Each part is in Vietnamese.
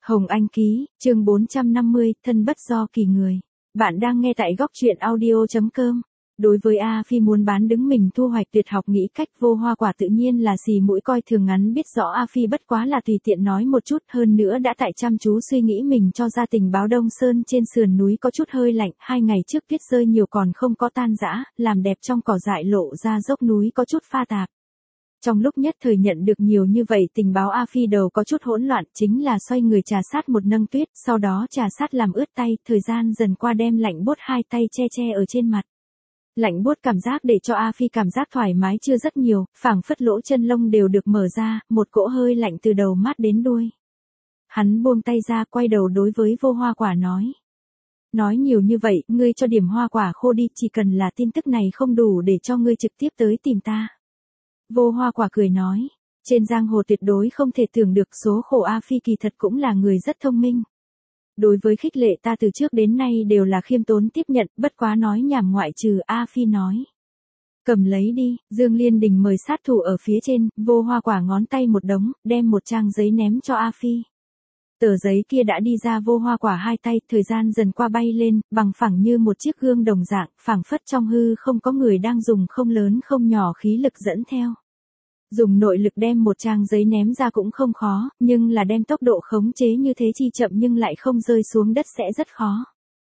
Hồng Anh ký, chương 450, thân bất do kỳ người. Bạn đang nghe tại góc truyện audio.com. Đối với A Phi muốn bán đứng mình thu hoạch tuyệt học nghĩ cách Vô Hoa Quả tự nhiên là xì mũi coi thường ngắn, biết rõ A Phi bất quá là tùy tiện nói một chút, hơn nữa đã tại chăm chú suy nghĩ mình cho ra tình báo Đông Sơn trên sườn núi có chút hơi lạnh, 2 ngày trước tuyết rơi nhiều còn không có tan rã, làm đẹp trong cỏ dại lộ ra dốc núi có chút pha tạp. Trong lúc nhất thời nhận được nhiều như vậy tình báo, A Phi đầu có chút hỗn loạn, chính là xoay người trà sát một nâng tuyết, sau đó trà sát làm ướt tay, thời gian dần qua đem lạnh buốt hai tay che che ở trên mặt. Lạnh buốt cảm giác để cho A Phi cảm giác thoải mái chưa rất nhiều, phảng phất lỗ chân lông đều được mở ra, một cỗ hơi lạnh từ đầu mắt đến đuôi. Hắn buông tay ra, quay đầu đối với Vô Hoa Quả nói. Nói nhiều như vậy, ngươi cho điểm hoa quả khô đi, chỉ cần là tin tức này không đủ để cho ngươi trực tiếp tới tìm ta. Vô Hoa Quả cười nói, trên giang hồ tuyệt đối không thể tưởng được số khổ, A Phi kỳ thật cũng là người rất thông minh. Đối với khích lệ ta từ trước đến nay đều là khiêm tốn tiếp nhận, bất quá nói nhảm ngoại trừ. A Phi nói. Cầm lấy đi, Dương Liên Đình mời sát thủ ở phía trên, Vô Hoa Quả ngón tay một đống, đem một trang giấy ném cho A Phi. Tờ giấy kia đã đi ra Vô Hoa Quả hai tay, thời gian dần qua bay lên, bằng phẳng như một chiếc gương đồng dạng, phảng phất trong hư không có người đang dùng không lớn không nhỏ khí lực dẫn theo. Dùng nội lực đem một trang giấy ném ra cũng không khó, nhưng là đem tốc độ khống chế như thế chi chậm nhưng lại không rơi xuống đất sẽ rất khó.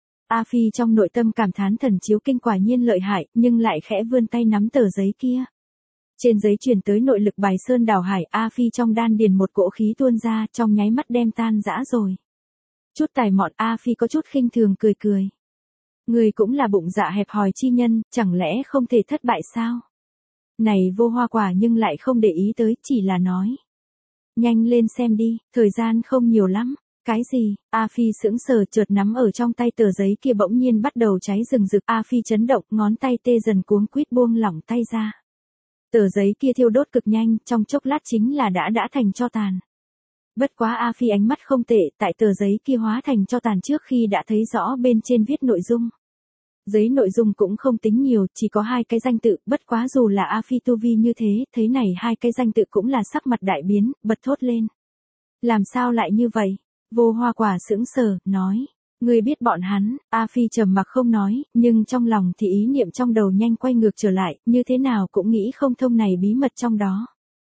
A Phi trong nội tâm cảm thán thần chiếu kinh quả nhiên lợi hại, nhưng lại khẽ vươn tay nắm tờ giấy kia. Trên giấy truyền tới nội lực bài sơn đảo hải, A Phi trong đan điền một cỗ khí tuôn ra, trong nháy mắt đem tan rã rồi. Chút tài mọn, A Phi có chút khinh thường cười cười. Người cũng là bụng dạ hẹp hòi chi nhân, chẳng lẽ không thể thất bại sao? Này Vô Hoa Quả nhưng lại không để ý tới, chỉ là nói. Nhanh lên xem đi, thời gian không nhiều lắm. Cái gì? A Phi sững sờ, chợt nắm ở trong tay tờ giấy kia bỗng nhiên bắt đầu cháy rừng rực. A Phi chấn động, ngón tay tê dần cuống quýt buông lỏng tay ra. Tờ giấy kia thiêu đốt cực nhanh, trong chốc lát chính là đã thành tro tàn. Bất quá A Phi ánh mắt không tệ, tại tờ giấy kia hóa thành tro tàn trước khi đã thấy rõ bên trên viết nội dung. Giấy nội dung cũng không tính nhiều, chỉ có 2 cái danh tự, bất quá dù là A Phi tu vi như thế, thấy này 2 cái danh tự cũng là sắc mặt đại biến, bật thốt lên. Làm sao lại như vậy? Vô Hoa Quả sững sờ, nói. Ngươi biết bọn hắn. A Phi trầm mặc không nói, nhưng trong lòng thì ý niệm trong đầu nhanh quay ngược trở lại, như thế nào cũng nghĩ không thông này bí mật trong đó.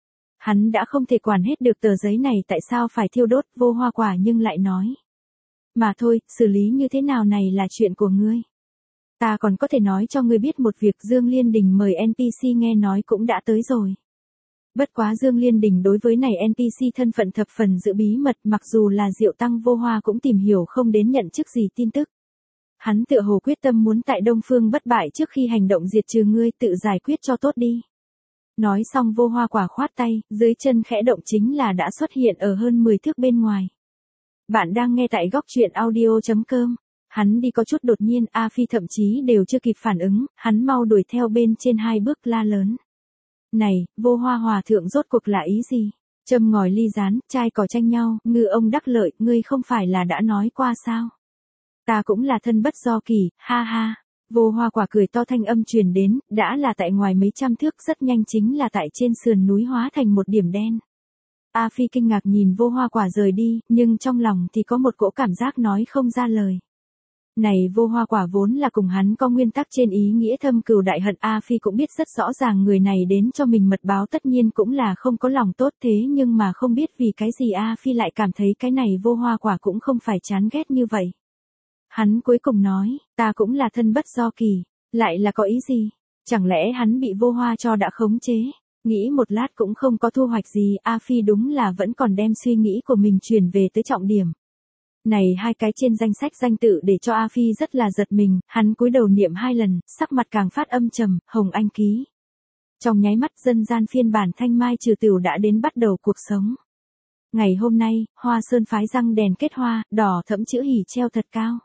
Hắn đã không thể quản hết được tờ giấy này tại sao phải thiêu đốt. Vô Hoa Quả nhưng lại nói. Mà thôi, xử lý như thế nào này là chuyện của ngươi. Ta còn có thể nói cho ngươi biết một việc, Dương Liên Đình mời NPC nghe nói cũng đã tới rồi. Bất quá Dương Liên Đình đối với này NPC thân phận thập phần giữ bí mật, mặc dù là Diệu Tăng Vô Hoa cũng tìm hiểu không đến nhận chức gì tin tức. Hắn tựa hồ quyết tâm muốn tại Đông Phương bất bại trước khi hành động diệt trừ ngươi, tự giải quyết cho tốt đi. Nói xong Vô Hoa Quả khoát tay, dưới chân khẽ động chính là đã xuất hiện ở hơn 10 thước bên ngoài. Bạn đang nghe tại góc truyện audio.com. Hắn đi có chút đột nhiên, A Phi thậm chí đều chưa kịp phản ứng, hắn mau đuổi theo bên trên 2 bước la lớn. Này, Vô Hoa Hòa thượng rốt cuộc là ý gì? Châm ngòi ly rán, trai cỏ tranh nhau, ngư ông đắc lợi, ngươi không phải là đã nói qua sao? Ta cũng là thân bất do kỳ, ha ha. Vô Hoa Quả cười to, thanh âm truyền đến, đã là tại ngoài mấy trăm thước, rất nhanh chính là tại trên sườn núi hóa thành một điểm đen. A Phi kinh ngạc nhìn Vô Hoa Quả rời đi, nhưng trong lòng thì có một cỗ cảm giác nói không ra lời. Này Vô Hoa Quả vốn là cùng hắn có nguyên tắc trên ý nghĩa thâm cừu đại hận, A Phi cũng biết rất rõ ràng người này đến cho mình mật báo tất nhiên cũng là không có lòng tốt, thế nhưng mà không biết vì cái gì A Phi lại cảm thấy cái này Vô Hoa Quả cũng không phải chán ghét như vậy. Hắn cuối cùng nói, ta cũng là thân bất do kỳ, lại là có ý gì? Chẳng lẽ hắn bị Vô Hoa cho đã khống chế? Nghĩ một lát cũng không có thu hoạch gì, A Phi đúng là vẫn còn đem suy nghĩ của mình chuyển về tới trọng điểm. Này 2 cái trên danh sách danh tự để cho A Phi rất là giật mình, hắn cúi đầu niệm 2 lần, sắc mặt càng phát âm trầm, Hồng Anh ký. Trong nháy mắt dân gian phiên bản thanh mai trừ tửu đã đến bắt đầu cuộc sống. Ngày hôm nay, Hoa Sơn phái răng đèn kết hoa, đỏ thẫm chữ hỉ treo thật cao.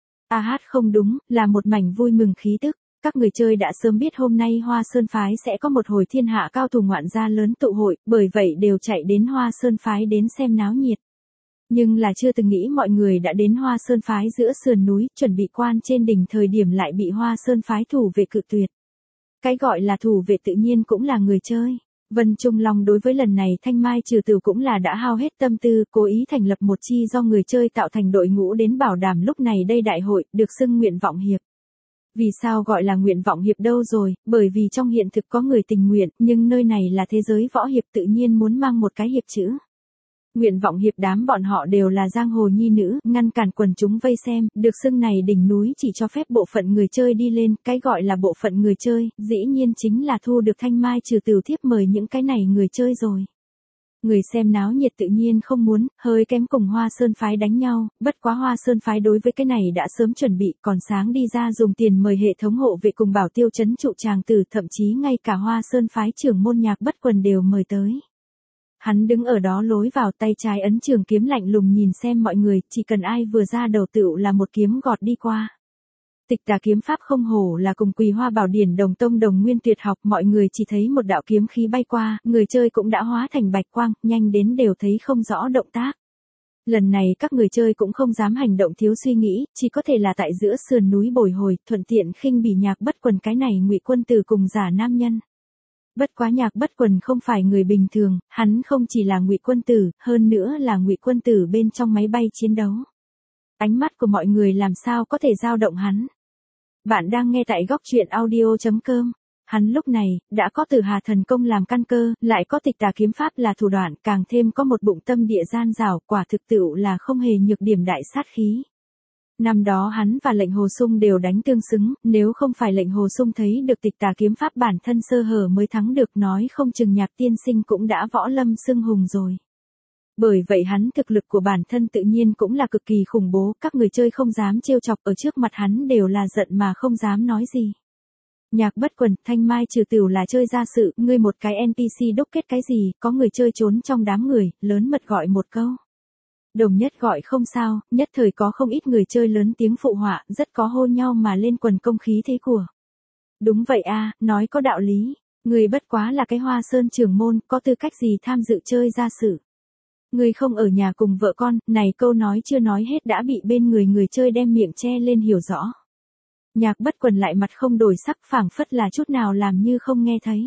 A hát không đúng, là một mảnh vui mừng khí tức. Các người chơi đã sớm biết hôm nay Hoa Sơn phái sẽ có một hồi thiên hạ cao thủ ngoạn gia lớn tụ hội, bởi vậy đều chạy đến Hoa Sơn phái đến xem náo nhiệt. Nhưng là chưa từng nghĩ mọi người đã đến Hoa Sơn phái giữa sườn núi, chuẩn bị quan trên đỉnh thời điểm lại bị Hoa Sơn phái thủ vệ cự tuyệt. Cái gọi là thủ vệ tự nhiên cũng là người chơi. Vân Trung Long đối với lần này thanh mai trừ tửu cũng là đã hao hết tâm tư, cố ý thành lập một chi do người chơi tạo thành đội ngũ đến bảo đảm lúc này đây đại hội, được xưng nguyện vọng hiệp. Vì sao gọi là nguyện vọng hiệp đâu rồi, bởi vì trong hiện thực có người tình nguyện, nhưng nơi này là thế giới võ hiệp tự nhiên muốn mang một cái hiệp chữ. Nguyện vọng hiệp đám bọn họ đều là giang hồ nhi nữ, ngăn cản quần chúng vây xem, được xưng này đỉnh núi chỉ cho phép bộ phận người chơi đi lên, cái gọi là bộ phận người chơi, dĩ nhiên chính là thu được thanh mai trừ tửu thiếp mời những cái này người chơi rồi. Người xem náo nhiệt tự nhiên không muốn, hơi kém cùng Hoa Sơn phái đánh nhau, bất quá Hoa Sơn phái đối với cái này đã sớm chuẩn bị, còn sáng đi ra dùng tiền mời hệ thống hộ vệ cùng bảo tiêu trấn trụ tràng tử, thậm chí ngay cả Hoa Sơn phái trưởng môn Nhạc Bất Quần đều mời tới. Hắn đứng ở đó lối vào, tay trái ấn trường kiếm lạnh lùng nhìn xem mọi người, chỉ cần ai vừa ra đầu tựu là một kiếm gọt đi qua. Tịch Tà kiếm pháp không hổ là cùng Quỳ Hoa Bảo Điển đồng tông đồng nguyên tuyệt học, mọi người chỉ thấy một đạo kiếm khí bay qua, người chơi cũng đã hóa thành bạch quang, nhanh đến đều thấy không rõ động tác. Lần này các người chơi cũng không dám hành động thiếu suy nghĩ, chỉ có thể là tại giữa sườn núi bồi hồi, thuận tiện khinh bỉ Nhạc Bất Quần cái này Ngụy Quân Tử cùng giả nam nhân. Bất quá Nhạc Bất Quần không phải người bình thường, hắn không chỉ là Ngụy Quân Tử, hơn nữa là Ngụy Quân Tử bên trong máy bay chiến đấu. Ánh mắt của mọi người làm sao có thể dao động hắn. Bạn đang nghe tại góc truyện audio.com. Hắn lúc này, đã có Tử Hà thần công làm căn cơ, lại có Tịch Tà kiếm pháp là thủ đoạn, càng thêm có một bụng tâm địa gian dảo, quả thực tựu là không hề nhược điểm đại sát khí. Năm đó hắn và Lệnh Hồ Sung đều đánh tương xứng, nếu không phải Lệnh Hồ Sung thấy được Tịch Tà kiếm pháp bản thân sơ hở mới thắng được, nói không chừng Nhạc tiên sinh cũng đã võ lâm xưng hùng rồi. Bởi vậy hắn thực lực của bản thân tự nhiên cũng là cực kỳ khủng bố, các người chơi không dám trêu chọc, ở trước mặt hắn đều là giận mà không dám nói gì. Nhạc Bất Quần, thanh mai trừ tửu là chơi ra sự, ngươi một cái NPC đúc kết cái gì, có người chơi trốn trong đám người, lớn mật gọi một câu. Đồng nhất gọi không sao, nhất thời có không ít người chơi lớn tiếng phụ họa, rất có hô nhau mà lên quần công khí thế của. Đúng vậy a, nói có đạo lý, người bất quá là cái Hoa Sơn trưởng môn, có tư cách gì tham dự chơi ra sự. Người không ở nhà cùng vợ con, này câu nói chưa nói hết đã bị bên người chơi đem miệng che lên hiểu rõ. Nhạc Bất Quần lại mặt không đổi sắc, phảng phất là chút nào làm như không nghe thấy.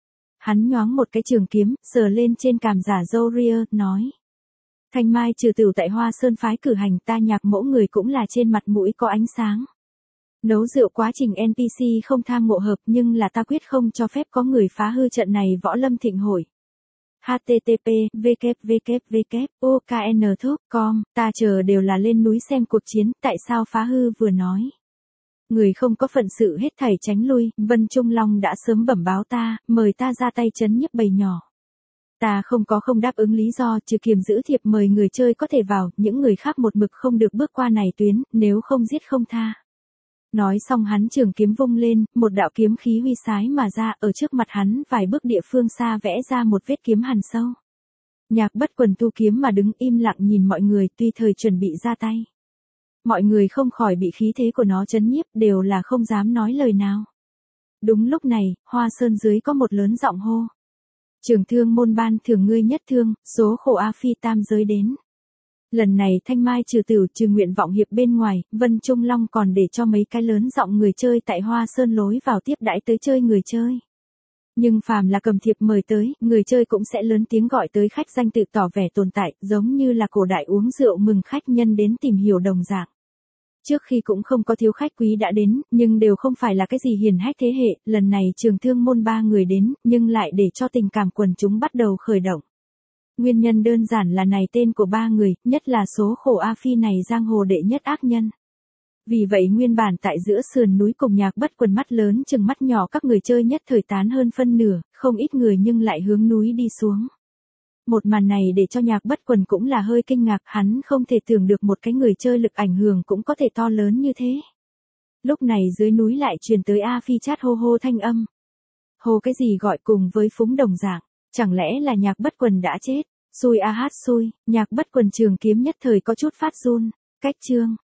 Hắn nhoáng một cái trường kiếm, sờ lên trên cằm giả râu ria, nói. Thanh mai trừ tửu tại Hoa Sơn phái cử hành, ta Nhạc mẫu người cũng là trên mặt mũi có ánh sáng. Nấu rượu quá trình NPC không tham ngộ hợp, nhưng là ta quyết không cho phép có người phá hư trận này võ lâm thịnh hội. http www.okn.com, ta chờ đều là lên núi xem cuộc chiến, tại sao phá hư vừa nói. Người không có phận sự hết thảy tránh lui, Vân Trung Long đã sớm bẩm báo ta, mời ta ra tay trấn nhiếp bầy nhỏ. Ta không có không đáp ứng lý do, trừ kiềm giữ thiệp mời người chơi có thể vào, những người khác một mực không được bước qua này tuyến, nếu không giết không tha. Nói xong hắn trường kiếm vung lên, một đạo kiếm khí huy sái mà ra, ở trước mặt hắn vài bước địa phương xa vẽ ra một vết kiếm hằn sâu. Nhạc Bất Quần tu kiếm mà đứng im lặng nhìn mọi người, tuy thời chuẩn bị ra tay. Mọi người không khỏi bị khí thế của nó chấn nhiếp, đều là không dám nói lời nào. Đúng lúc này, Hoa Sơn dưới có một lớn giọng hô. Trường thương môn ban thưởng ngươi nhất thương, số khổ A Phi tam giới đến. Lần này thanh mai trừ tửu trừ nguyện vọng hiệp bên ngoài, Vân Trung Long còn để cho mấy cái lớn giọng người chơi tại Hoa Sơn lối vào tiếp đãi tới chơi người chơi. Nhưng phàm là cầm thiệp mời tới, người chơi cũng sẽ lớn tiếng gọi tới khách danh tự tỏ vẻ tồn tại, giống như là cổ đại uống rượu mừng khách nhân đến tìm hiểu đồng dạng. Trước khi cũng không có thiếu khách quý đã đến, nhưng đều không phải là cái gì hiền hách thế hệ, lần này trường thương môn 3 người đến, nhưng lại để cho tình cảm quần chúng bắt đầu khởi động. Nguyên nhân đơn giản là này tên của 3 người, nhất là số khổ A Phi này giang hồ đệ nhất ác nhân. Vì vậy nguyên bản tại giữa sườn núi cùng Nhạc Bất Quần mắt lớn chừng mắt nhỏ các người chơi nhất thời tán hơn phân nửa, không ít người nhưng lại hướng núi đi xuống. Một màn này để cho Nhạc Bất Quần cũng là hơi kinh ngạc, hắn không thể tưởng được một cái người chơi lực ảnh hưởng cũng có thể to lớn như thế. Lúc này dưới núi lại truyền tới A Phi chát hô hô thanh âm. Hô cái gì gọi cùng với phúng đồng dạng, chẳng lẽ là Nhạc Bất Quần đã chết, xui a hát xui, Nhạc Bất Quần trường kiếm nhất thời có chút phát run, cách chương.